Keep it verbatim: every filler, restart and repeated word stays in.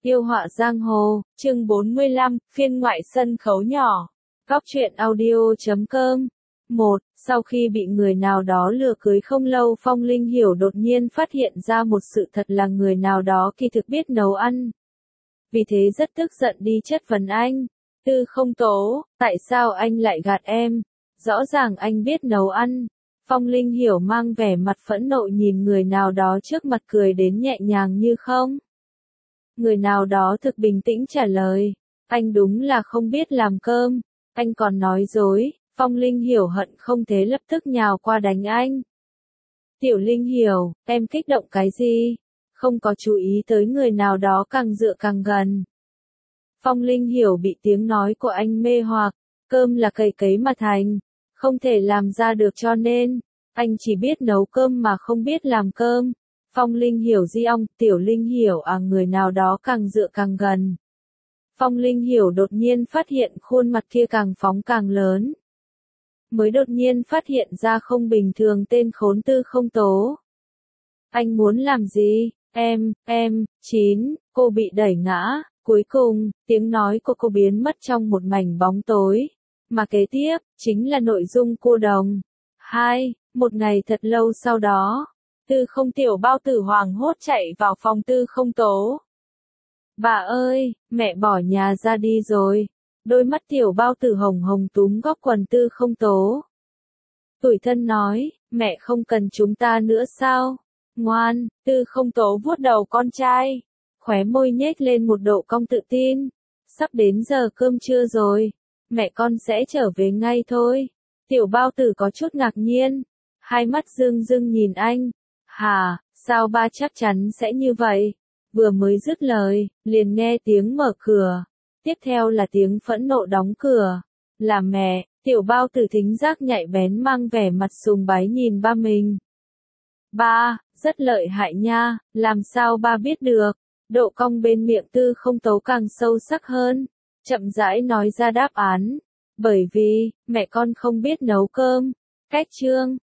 Yêu họa giang hồ, chương bốn mươi lăm, phiên ngoại sân khấu nhỏ. Góc truyện audio chấm com. một. Sau khi bị người nào đó lừa cưới không lâu, Phong Linh Hiểu đột nhiên phát hiện ra một sự thật là người nào đó kỳ thực biết nấu ăn. Vì thế rất tức giận đi chất vấn anh. Tư Không Tố, tại sao anh lại gạt em? Rõ ràng anh biết nấu ăn. Phong Linh Hiểu mang vẻ mặt phẫn nộ nhìn người nào đó trước mặt, cười đến nhẹ nhàng như không. Người nào đó thực bình tĩnh trả lời, anh đúng là không biết làm cơm, anh còn nói dối. Phong Linh Hiểu hận không thế lập tức nhào qua đánh anh. Tiểu Linh Hiểu, em kích động cái gì? Không có chú ý tới người nào đó càng dựa càng gần. Phong Linh Hiểu bị tiếng nói của anh mê hoặc, cơm là cày cấy mà thành, không thể làm ra được cho nên, anh chỉ biết nấu cơm mà không biết làm cơm. Phong Linh Hiểu di ong, Tiểu Linh Hiểu à, người nào đó càng dựa càng gần. Phong Linh Hiểu đột nhiên phát hiện khuôn mặt kia càng phóng càng lớn. Mới đột nhiên phát hiện ra không bình thường tên khốn Tư Không Tố. Anh muốn làm gì? Em, em, chín, cô bị đẩy ngã, cuối cùng, tiếng nói của cô biến mất trong một mảnh bóng tối. Mà kế tiếp, chính là nội dung cô đồng. Hai, một ngày thật lâu sau đó. Tư Không Tiểu Bao Tử hoảng hốt chạy vào phòng Tư Không Tố. Bà ơi, mẹ bỏ nhà ra đi rồi. Đôi mắt Tiểu Bao Tử hồng hồng túm góc quần Tư Không Tố. Tủi thân nói, mẹ không cần chúng ta nữa sao? Ngoan, Tư Không Tố vuốt đầu con trai. Khóe môi nhếch lên một độ cong tự tin. Sắp đến giờ cơm trưa rồi. Mẹ con sẽ trở về ngay thôi. Tiểu Bao Tử có chút ngạc nhiên. Hai mắt rưng rưng nhìn anh. Hà, sao ba chắc chắn sẽ như vậy? Vừa mới dứt lời, liền nghe tiếng mở cửa. Tiếp theo là tiếng phẫn nộ đóng cửa. Là mẹ. Tiểu Bao Tử thính giác nhạy bén mang vẻ mặt sùng bái nhìn ba mình. Ba, rất lợi hại nha, làm sao ba biết được? Độ cong bên miệng Tư Không Tố càng sâu sắc hơn. Chậm rãi nói ra đáp án. Bởi vì, mẹ con không biết nấu cơm. Cách chương.